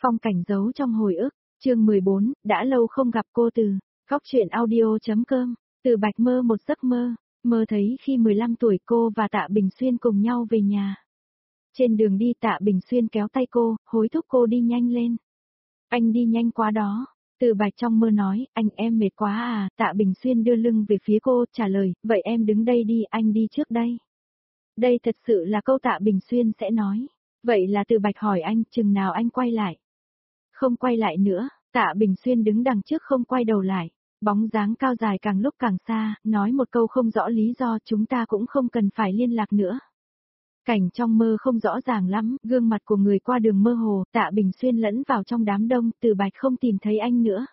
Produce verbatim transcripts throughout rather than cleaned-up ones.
Phong cảnh giấu trong hồi ức, chương mười bốn, đã lâu không gặp cô từ, góc truyện audio.com, Từ Bạch mơ một giấc mơ, mơ thấy khi mười lăm tuổi cô và Tạ Bình Xuyên cùng nhau về nhà. Trên đường đi Tạ Bình Xuyên kéo tay cô, hối thúc cô đi nhanh lên. Anh đi nhanh quá đó, Từ Bạch trong mơ nói, anh em mệt quá à, Tạ Bình Xuyên đưa lưng về phía cô, trả lời, vậy em đứng đây đi, anh đi trước đây. Đây thật sự là câu Tạ Bình Xuyên sẽ nói. Vậy là Từ Bạch hỏi anh, chừng nào anh quay lại? Không quay lại nữa, Tạ Bình Xuyên đứng đằng trước không quay đầu lại. Bóng dáng cao dài càng lúc càng xa, nói một câu không rõ lý do, chúng ta cũng không cần phải liên lạc nữa. Cảnh trong mơ không rõ ràng lắm, gương mặt của người qua đường mơ hồ, Tạ Bình Xuyên lẫn vào trong đám đông, Từ Bạch không tìm thấy anh nữa.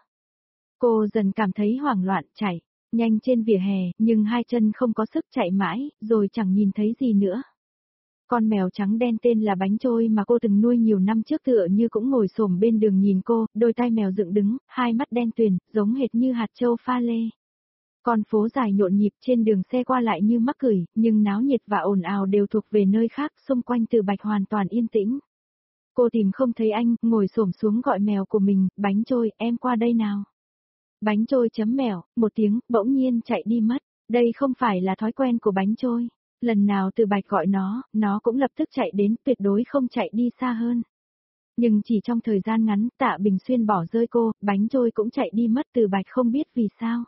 Cô dần cảm thấy hoảng loạn, chạy nhanh trên vỉa hè, nhưng hai chân không có sức chạy mãi, rồi chẳng nhìn thấy gì nữa. Con mèo trắng đen tên là Bánh Trôi mà cô từng nuôi nhiều năm trước tựa như cũng ngồi xổm bên đường nhìn cô, đôi tai mèo dựng đứng, hai mắt đen tuyền, giống hệt như hạt châu pha lê. Con phố dài nhộn nhịp, trên đường xe qua lại như mắc cười, nhưng náo nhiệt và ồn ào đều thuộc về nơi khác, xung quanh Từ Bạch hoàn toàn yên tĩnh. Cô tìm không thấy anh, ngồi xổm xuống gọi mèo của mình, Bánh Trôi, em qua đây nào. Bánh Trôi chấm mèo, một tiếng, bỗng nhiên chạy đi mất. Đây không phải là thói quen của Bánh Trôi. Lần nào Từ Bạch gọi nó, nó cũng lập tức chạy đến, tuyệt đối không chạy đi xa hơn. Nhưng chỉ trong thời gian ngắn, Tạ Bình Xuyên bỏ rơi cô, Bánh Trôi cũng chạy đi mất, Từ Bạch không biết vì sao.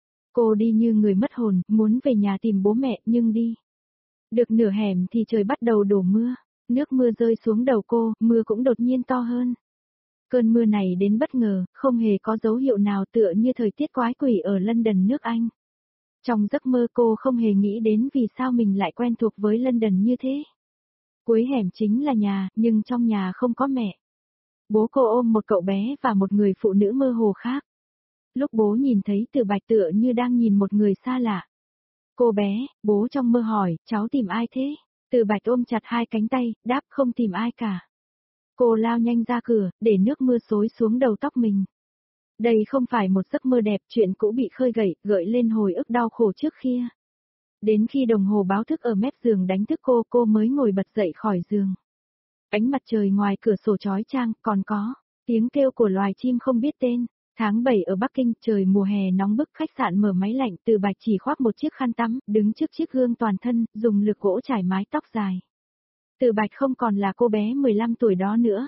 Cô đi như người mất hồn, muốn về nhà tìm bố mẹ, nhưng đi. Được nửa hẻm thì trời bắt đầu đổ mưa, nước mưa rơi xuống đầu cô, mưa cũng đột nhiên to hơn. Cơn mưa này đến bất ngờ, không hề có dấu hiệu nào, tựa như thời tiết quái quỷ ở London nước Anh. Trong giấc mơ cô không hề nghĩ đến vì sao mình lại quen thuộc với London như thế. Cuối hẻm chính là nhà, nhưng trong nhà không có mẹ. Bố cô ôm một cậu bé và một người phụ nữ mơ hồ khác. Lúc bố nhìn thấy Từ Bạch tựa như đang nhìn một người xa lạ. Cô bé, bố trong mơ hỏi, cháu tìm ai thế? Từ Bạch ôm chặt hai cánh tay, đáp không tìm ai cả. Cô lao nhanh ra cửa, để nước mưa xối xuống đầu tóc mình. Đây không phải một giấc mơ đẹp, chuyện cũ bị khơi gợi, gợi lên hồi ức đau khổ trước kia. Đến khi đồng hồ báo thức ở mép giường đánh thức cô, cô mới ngồi bật dậy khỏi giường. Ánh mặt trời ngoài cửa sổ chói chang, còn có tiếng kêu của loài chim không biết tên. Tháng bảy ở Bắc Kinh, trời mùa hè nóng bức, khách sạn mở máy lạnh, Từ Bạch chỉ khoác một chiếc khăn tắm, đứng trước chiếc gương toàn thân, dùng lược gỗ trải mái tóc dài. Từ Bạch không còn là cô bé mười lăm tuổi đó nữa.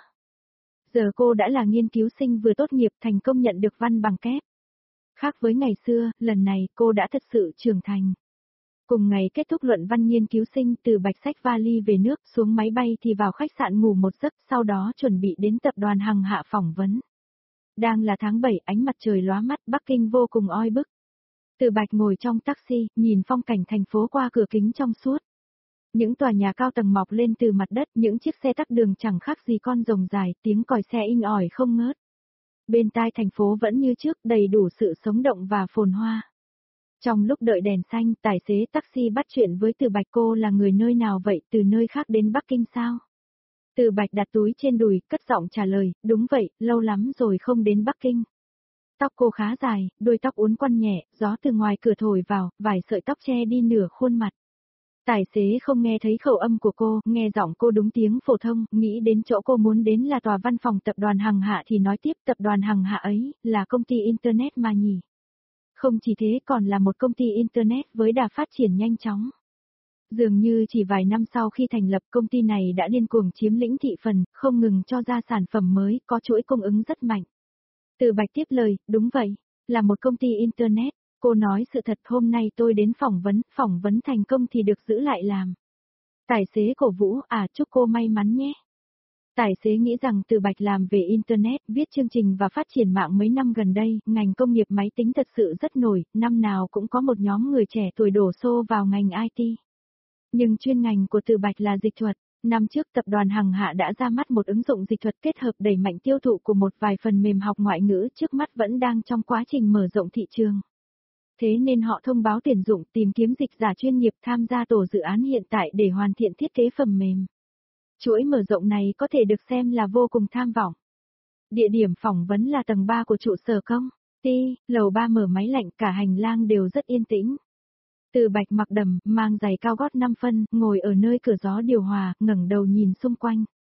Giờ cô đã là nghiên cứu sinh vừa tốt nghiệp, thành công nhận được văn bằng kép. Khác với ngày xưa, lần này cô đã thật sự trưởng thành. Cùng ngày kết thúc luận văn nghiên cứu sinh, Từ Bạch xách vali về nước, xuống máy bay thì vào khách sạn ngủ một giấc, sau đó chuẩn bị đến tập đoàn Hằng Hạ phỏng vấn. Đang là tháng bảy, ánh mặt trời lóa mắt, Bắc Kinh vô cùng oi bức. Từ Bạch ngồi trong taxi, nhìn phong cảnh thành phố qua cửa kính trong suốt. Những tòa nhà cao tầng mọc lên từ mặt đất, những chiếc xe tắc đường chẳng khác gì con rồng dài, tiếng còi xe inh ỏi không ngớt. Bên tai thành phố vẫn như trước, đầy đủ sự sống động và phồn hoa. Trong lúc đợi đèn xanh, tài xế taxi bắt chuyện với Từ Bạch, cô là người nơi nào vậy, từ nơi khác đến Bắc Kinh sao? Từ Bạch đặt túi trên đùi, cất giọng trả lời, đúng vậy, lâu lắm rồi không đến Bắc Kinh. Tóc cô khá dài, đuôi tóc uốn quăn nhẹ, gió từ ngoài cửa thổi vào, vài sợi tóc che đi nửa khuôn mặt. Tài xế không nghe thấy khẩu âm của cô, nghe giọng cô đúng tiếng phổ thông, nghĩ đến chỗ cô muốn đến là tòa văn phòng tập đoàn Hằng Hạ thì nói tiếp, tập đoàn Hằng Hạ ấy, là công ty Internet mà nhỉ. Không chỉ thế, còn là một công ty Internet với đà phát triển nhanh chóng. Dường như chỉ vài năm sau khi thành lập, công ty này đã điên cuồng chiếm lĩnh thị phần, không ngừng cho ra sản phẩm mới, có chuỗi cung ứng rất mạnh. Từ Bạch tiếp lời, đúng vậy, là một công ty Internet. Cô nói sự thật, hôm nay tôi đến phỏng vấn, phỏng vấn thành công thì được giữ lại làm. Tài xế cổ vũ, à chúc cô may mắn nhé. Tài xế nghĩ rằng Từ Bạch làm về Internet, viết chương trình và phát triển mạng mấy năm gần đây, ngành công nghiệp máy tính thật sự rất nổi, năm nào cũng có một nhóm người trẻ tuổi đổ xô vào ngành i tê. Nhưng chuyên ngành của Từ Bạch là dịch thuật. Năm trước tập đoàn Hằng Hạ đã ra mắt một ứng dụng dịch thuật kết hợp đẩy mạnh tiêu thụ của một vài phần mềm học ngoại ngữ, trước mắt vẫn đang trong quá trình mở rộng thị trường. Thế nên họ thông báo tuyển dụng, tìm kiếm dịch giả chuyên nghiệp tham gia tổ dự án hiện tại để hoàn thiện thiết kế phần mềm. Chuỗi mở rộng này có thể được xem là vô cùng tham vọng. Địa điểm phỏng vấn là tầng ba của trụ sở công ty, lầu ba mở máy lạnh, cả hành lang đều rất yên tĩnh. Từ Bạch mặc đầm, mang giày cao gót năm phân, ngồi ở nơi cửa gió điều hòa, ngẩng đầu nhìn xung quanh.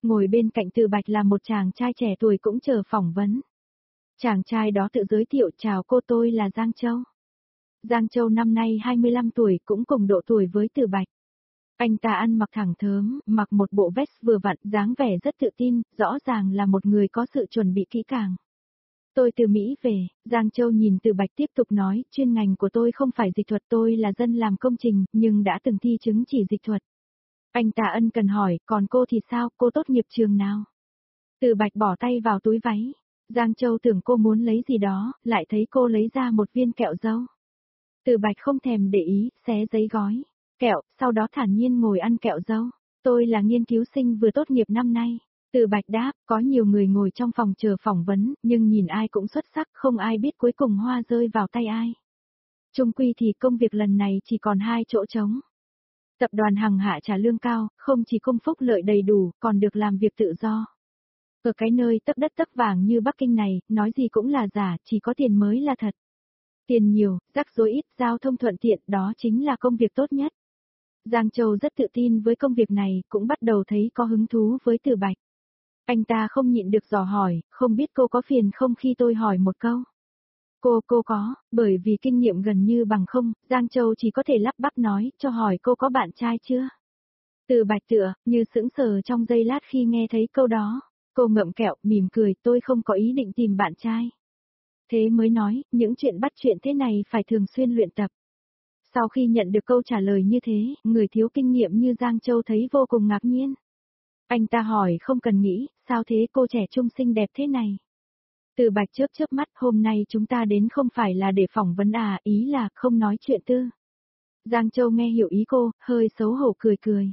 Ngồi bên cạnh Từ Bạch là một chàng trai trẻ tuổi cũng chờ phỏng vấn. Chàng trai đó tự giới thiệu, chào cô, tôi là Giang Châu. Giang Châu năm nay hai mươi lăm tuổi, cũng cùng độ tuổi với Từ Bạch. Anh ta ăn mặc thẳng thớm, mặc một bộ vest vừa vặn, dáng vẻ rất tự tin, rõ ràng là một người có sự chuẩn bị kỹ càng. Tôi từ Mỹ về, Giang Châu nhìn Từ Bạch tiếp tục nói, chuyên ngành của tôi không phải dịch thuật, tôi là dân làm công trình, nhưng đã từng thi chứng chỉ dịch thuật. Anh ta ân cần hỏi, còn cô thì sao, cô tốt nghiệp trường nào? Từ Bạch bỏ tay vào túi váy. Giang Châu tưởng cô muốn lấy gì đó, lại thấy cô lấy ra một viên kẹo dâu. Từ Bạch không thèm để ý, xé giấy gói kẹo, sau đó thản nhiên ngồi ăn kẹo dâu. Tôi là nghiên cứu sinh vừa tốt nghiệp năm nay. Từ Bạch đáp, có nhiều người ngồi trong phòng chờ phỏng vấn, nhưng nhìn ai cũng xuất sắc, không ai biết cuối cùng hoa rơi vào tay ai. Chung quy thì công việc lần này chỉ còn hai chỗ trống. Tập đoàn Hằng Hạ trả lương cao, không chỉ công phúc lợi đầy đủ, còn được làm việc tự do. Ở cái nơi tấp đất tấp vàng như Bắc Kinh này, nói gì cũng là giả, chỉ có tiền mới là thật. Tiền nhiều, rắc rối ít, giao thông thuận tiện, đó chính là công việc tốt nhất. Giang Châu rất tự tin với công việc này, cũng bắt đầu thấy có hứng thú với Từ Bạch. Anh ta không nhịn được dò hỏi, không biết cô có phiền không khi tôi hỏi một câu. Cô, cô có, bởi vì kinh nghiệm gần như bằng không, Giang Châu chỉ có thể lắp bắp nói, cho hỏi cô có bạn trai chưa? Từ Bạch tựa, như sững sờ trong giây lát khi nghe thấy câu đó. Cô ngậm kẹo, mỉm cười, tôi không có ý định tìm bạn trai. Thế mới nói, những chuyện bắt chuyện thế này phải thường xuyên luyện tập. Sau khi nhận được câu trả lời như thế, người thiếu kinh nghiệm như Giang Châu thấy vô cùng ngạc nhiên. Anh ta hỏi không cần nghĩ, sao thế cô trẻ trung xinh đẹp thế này? Từ Bạch chớp chớp mắt, hôm nay chúng ta đến không phải là để phỏng vấn à, ý là không nói chuyện tư. Giang Châu nghe hiểu ý cô, hơi xấu hổ cười cười.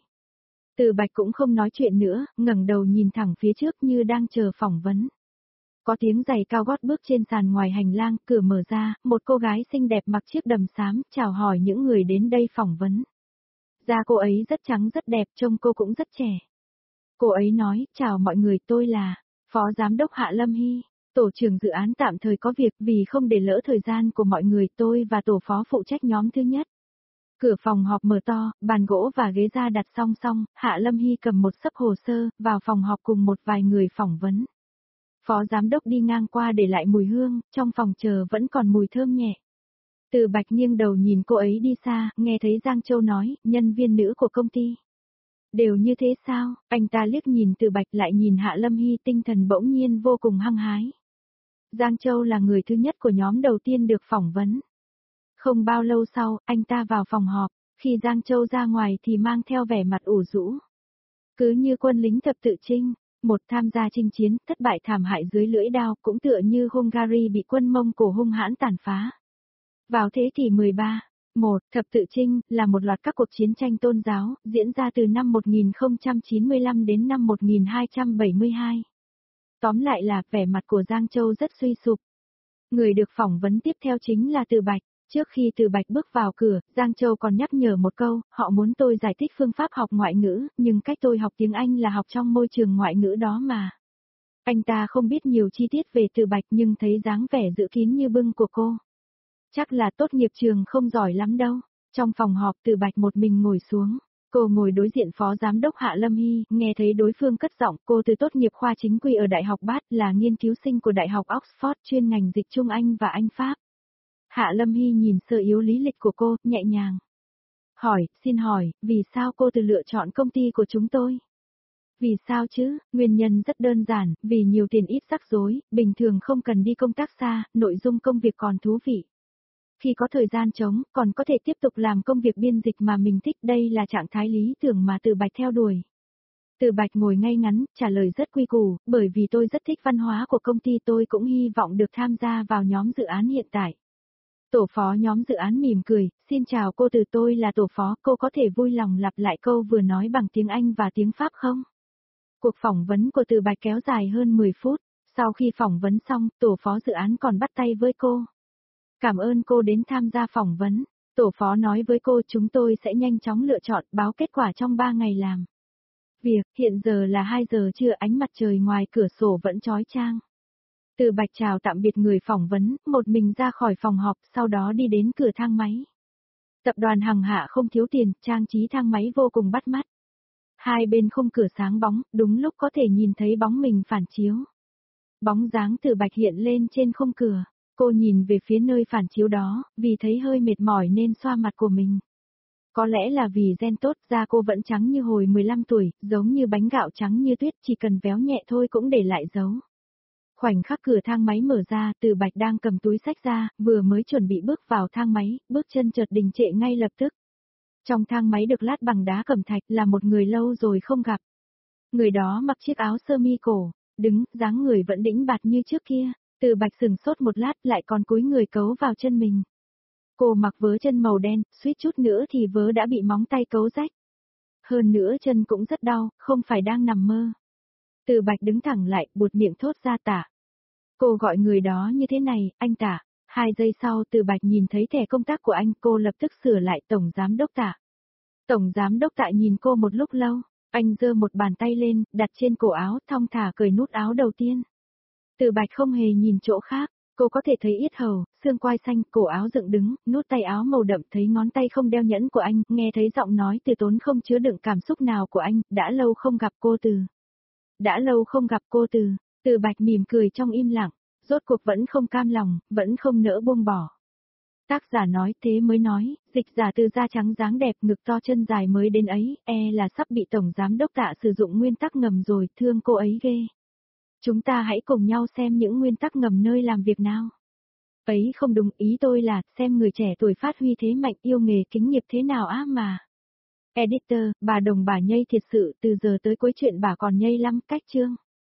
Từ Bạch cũng không nói chuyện nữa, ngẩng đầu nhìn thẳng phía trước như đang chờ phỏng vấn. Có tiếng giày cao gót bước trên sàn ngoài hành lang, cửa mở ra, một cô gái xinh đẹp mặc chiếc đầm xám, chào hỏi những người đến đây phỏng vấn. Da cô ấy rất trắng rất đẹp, trông cô cũng rất trẻ. Cô ấy nói, chào mọi người, tôi là Phó Giám đốc Hạ Lâm Hy, tổ trưởng dự án tạm thời có việc, vì không để lỡ thời gian của mọi người, tôi và tổ phó phụ trách nhóm thứ nhất. Cửa phòng họp mở to, bàn gỗ và ghế da đặt song song, Hạ Lâm Hy cầm một xấp hồ sơ, vào phòng họp cùng một vài người phỏng vấn. Phó giám đốc đi ngang qua để lại mùi hương, trong phòng chờ vẫn còn mùi thơm nhẹ. Từ Bạch nghiêng đầu nhìn cô ấy đi xa, nghe thấy Giang Châu nói, nhân viên nữ của công ty. Đều như thế sao? Anh ta liếc nhìn Từ Bạch lại nhìn Hạ Lâm Hy, tinh thần bỗng nhiên vô cùng hăng hái. Giang Châu là người thứ nhất của nhóm đầu tiên được phỏng vấn. Không bao lâu sau, anh ta vào phòng họp, khi Giang Châu ra ngoài thì mang theo vẻ mặt ủ rũ. Cứ như quân lính thập tự chinh, một tham gia chinh chiến, thất bại thảm hại dưới lưỡi đao, cũng tựa như Hungary bị quân Mông Cổ hung hãn tàn phá. Vào thế kỷ mười ba, một, thập tự chinh, là một loạt các cuộc chiến tranh tôn giáo, diễn ra từ năm một nghìn không trăm chín mươi lăm đến năm một nghìn hai trăm bảy mươi hai. Tóm lại là, vẻ mặt của Giang Châu rất suy sụp. Người được phỏng vấn tiếp theo chính là Từ Bạch. Trước khi Từ Bạch bước vào cửa, Giang Châu còn nhắc nhở một câu, họ muốn tôi giải thích phương pháp học ngoại ngữ, nhưng cách tôi học tiếng Anh là học trong môi trường ngoại ngữ đó mà. Anh ta không biết nhiều chi tiết về Từ Bạch nhưng thấy dáng vẻ giữ kín như bưng của cô. Chắc là tốt nghiệp trường không giỏi lắm đâu. Trong phòng họp Từ Bạch một mình ngồi xuống. Cô ngồi đối diện Phó Giám đốc Hạ Lâm Hy, nghe thấy đối phương cất giọng, cô từ tốt nghiệp khoa chính quy ở Đại học Bath, là nghiên cứu sinh của Đại học Oxford chuyên ngành dịch Trung Anh và Anh Pháp. Hạ Lâm Hy nhìn sơ yếu lý lịch của cô, nhẹ nhàng. Hỏi, xin hỏi, vì sao cô từ lựa chọn công ty của chúng tôi? Vì sao chứ, nguyên nhân rất đơn giản, vì nhiều tiền ít rắc rối, bình thường không cần đi công tác xa, nội dung công việc còn thú vị. Khi có thời gian trống, còn có thể tiếp tục làm công việc biên dịch mà mình thích, đây là trạng thái lý tưởng mà Từ Bạch theo đuổi. Từ Bạch ngồi ngay ngắn, trả lời rất quy củ, bởi vì tôi rất thích văn hóa của công ty, tôi cũng hy vọng được tham gia vào nhóm dự án hiện tại. Tổ phó nhóm dự án mỉm cười, xin chào cô, từ tôi là tổ phó, cô có thể vui lòng lặp lại câu vừa nói bằng tiếng Anh và tiếng Pháp không? Cuộc phỏng vấn của Từ Bạch kéo dài hơn mười phút, sau khi phỏng vấn xong, tổ phó dự án còn bắt tay với cô. Cảm ơn cô đến tham gia phỏng vấn, tổ phó nói với cô chúng tôi sẽ nhanh chóng lựa chọn, báo kết quả trong ba ngày làm việc, hiện giờ là hai giờ trưa, ánh mặt trời ngoài cửa sổ vẫn chói chang. Từ Bạch chào tạm biệt người phỏng vấn, một mình ra khỏi phòng họp, sau đó đi đến cửa thang máy. Tập đoàn Hằng Hạ không thiếu tiền, trang trí thang máy vô cùng bắt mắt. Hai bên khung cửa sáng bóng, đúng lúc có thể nhìn thấy bóng mình phản chiếu. Bóng dáng Từ Bạch hiện lên trên khung cửa. Cô nhìn về phía nơi phản chiếu đó, vì thấy hơi mệt mỏi nên xoa mặt của mình. Có lẽ là vì gen tốt, da cô vẫn trắng như hồi mười lăm tuổi, giống như bánh gạo trắng như tuyết, chỉ cần véo nhẹ thôi cũng để lại dấu. Khoảnh khắc cửa thang máy mở ra, Từ Bạch đang cầm túi sách ra, vừa mới chuẩn bị bước vào thang máy, bước chân chợt đình trệ ngay lập tức. Trong thang máy được lát bằng đá cẩm thạch là một người lâu rồi không gặp. Người đó mặc chiếc áo sơ mi cổ, đứng, dáng người vẫn đĩnh bạt như trước kia. Từ Bạch sừng sốt một lát lại còn cúi người cấu vào chân mình. Cô mặc vớ chân màu đen, suýt chút nữa thì vớ đã bị móng tay cấu rách. Hơn nữa chân cũng rất đau, không phải đang nằm mơ. Từ Bạch đứng thẳng lại, buột miệng thốt ra Tả. Cô gọi người đó như thế này, anh Tả. Hai giây sau Từ Bạch nhìn thấy thẻ công tác của anh, cô lập tức sửa lại Tổng Giám Đốc Tả. Tổng Giám Đốc Tạ nhìn cô một lúc lâu, anh giơ một bàn tay lên, đặt trên cổ áo, thong thả cởi nút áo đầu tiên. Từ Bạch không hề nhìn chỗ khác, cô có thể thấy yết hầu, xương quai xanh, cổ áo dựng đứng, nút tay áo màu đậm, thấy ngón tay không đeo nhẫn của anh, nghe thấy giọng nói từ tốn không chứa đựng cảm xúc nào của anh, đã lâu không gặp cô Từ. Đã lâu không gặp cô Từ, Từ Bạch mỉm cười trong im lặng, rốt cuộc vẫn không cam lòng, vẫn không nỡ buông bỏ. Tác giả nói thế mới nói, dịch giả Từ da trắng dáng đẹp ngực to chân dài mới đến ấy, e là sắp bị Tổng Giám Đốc Tạ sử dụng nguyên tắc ngầm rồi, thương cô ấy ghê. Chúng ta hãy cùng nhau xem những nguyên tắc ngầm nơi làm việc nào. Ấy không đúng, ý tôi là xem người trẻ tuổi phát huy thế mạnh yêu nghề kính nghiệp thế nào á mà. Editor, bà Đồng bà nhây thiệt sự, từ giờ tới cuối chuyện bà còn nhây lắm, cách chương.